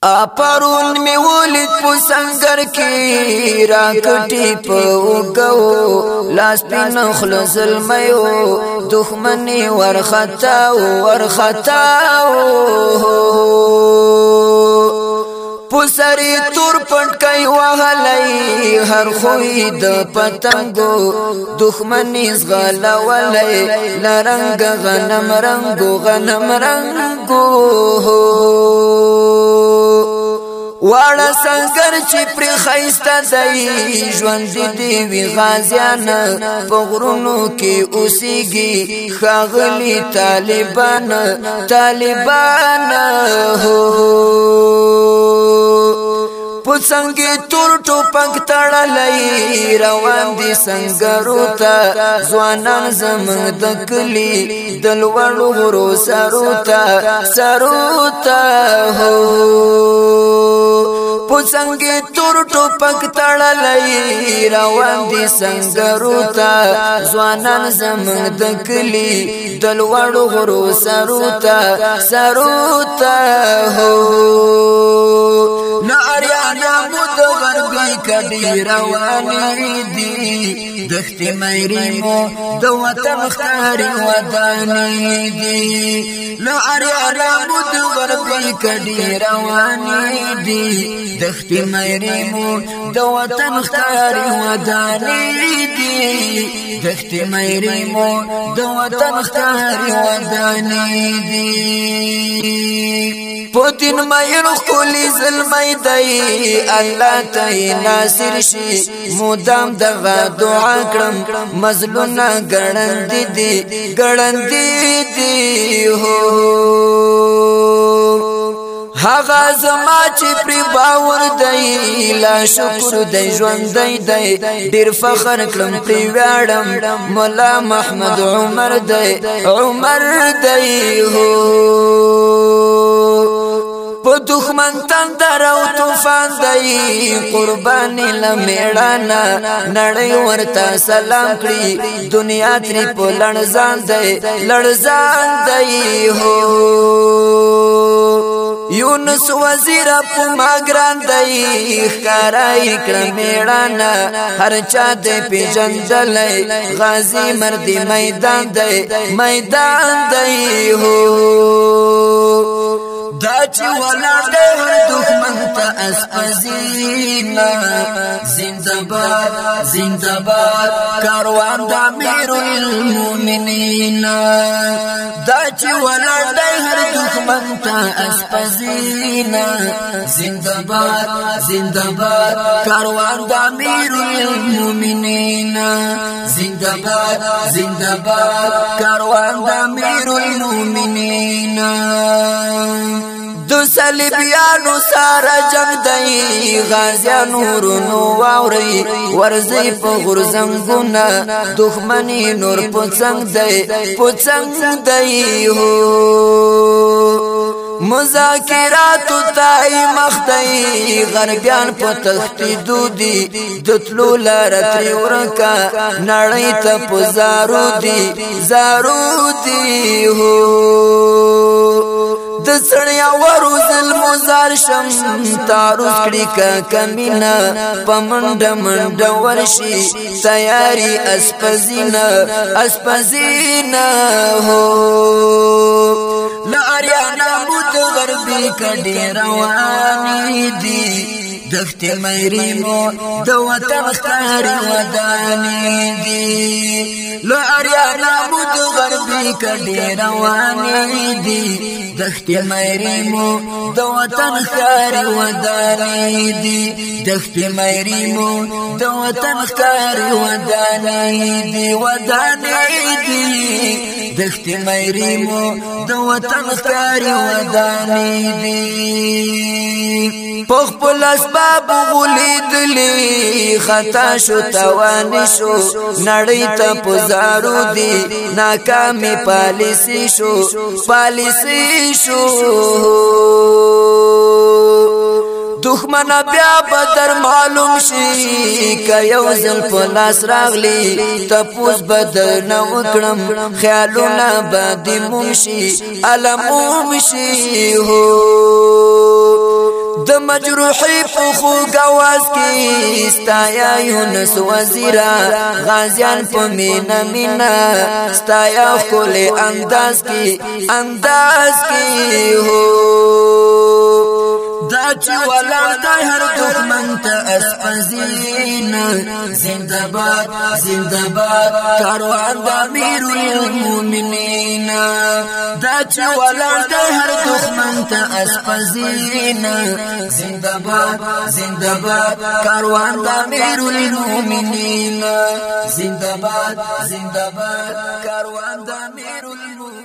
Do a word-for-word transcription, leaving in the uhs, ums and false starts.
اپرون می ولید په سنگر کې راکټي په وګو لاس پین خلص المیو دښمنی ورختا ورختا پسری تور پټ کای وهلای هر خوې د پتنګو دښمنی زغلا ولای لرنګ غنم رنگو غنم رنگو واړه سنگر چې پر خيسته دی ژوند دی وی غازیان په غرونو کې اوسېږي خاغلی طالبان طالبان هو پڅنګي تور ټوپک تړلای روان دي سنگرو ته ځوانان زمنګ د کلی د لوړو غرو سرو ته سرو ته هو پڅنګي تور ټوپک تړلای روان دي سنگرو ته ځوانان زمنګ د کلی د لوړو غرو سرو ته سرو ته هو ناریانا مود غربی کدی روانی دی دختی میری مو دو وطن خاری ودانی دی ناریانا مود غربی کدی روانی دی دختی میری مو دو وطن خاری ودانی دی دختی میری مو دو وطن خاری ودانی دی پوتین میر خلی ظلمی دی الله ته ناصر شي مودام دغه دعا کړم مظلومه ګړند دي ګړند دي هو هغه زما چې پر باور دی لا شکر دی ژوند دی ډیر فخر کړم پر ویاړم مولا محمد عمر دی عمر دی هو په دښمن تندر او طوفان دی قربانی لمیړانا نړۍ ورته سلام کړی دنیا تری په لړزان دی لړزان دی هو یونس وزیر په ماګران دی ښکارای کړه میړانا هر چا دې پیژندلای غازی مردی میدان دی میدان دی هو دا چې ولاړ دی دښمن ته اسپزینا زنده‌باد زنده‌باد کاروان د امیر المؤمنین دا چې ولاړ دی هر دښمن ته اسپزینا زنده‌باد زنده‌باد کاروان د امیر المؤمنین زنده‌باد زنده‌باد کاروان د امیر المؤمنین دو صلیبیانو سارا جنگ دی غازیانو رونو واوري ورزی په غرزنګونه دښمنی نور پڅنګ دی پڅنګ دی هو مذاکرات تای مخدی غربیان په تختی دودی دتلو لارتری ورکا نړۍ ته پزارو دی زارو دی هو د سړیا ورو ظلم زار شم تاروز کړي کا کمینا پمنډ منډ ورشي تیاری اسپزینا اسپزینا هو لاریانا مود غربی کډی رواني دي دختی میری مو د وطن خاری ودانی دی لو اریانا مود غربی کډی رواني دي دختی میری مو د وطن خاری ودانی دی دختی میری مو د وطن خاری ودانی دی ودانی دی دختی میری مو د وطن خاری ودانی دی پخ پلس باب غلیدلی خطا شو توانی شو نړۍ ته پزارو دی ناکامی پالیسی شو پالیسی شو دښمن بیا بدر معلوم شي ک یو ځل په لاس راغلی تپوس بدر نه وکړم خیالونه باندې ممشي علموم شي هو مجروحی په خوږ اواز کې ستایا یونس وزیرا غازیان په مینا مینا ستایا ښکلی انداز کې انداز کې هو دا چې ولاړ دی هر دښمن ته اسپزین زنده‌باد زنده‌باد کاروان د امیر المؤمنین دا چې ولاړ دی هر دښمن ته اسپزین زنده‌باد زنده‌باد کاروان د امیر المؤمنین زنده‌باد زنده‌باد کاروان د امیر المؤمنین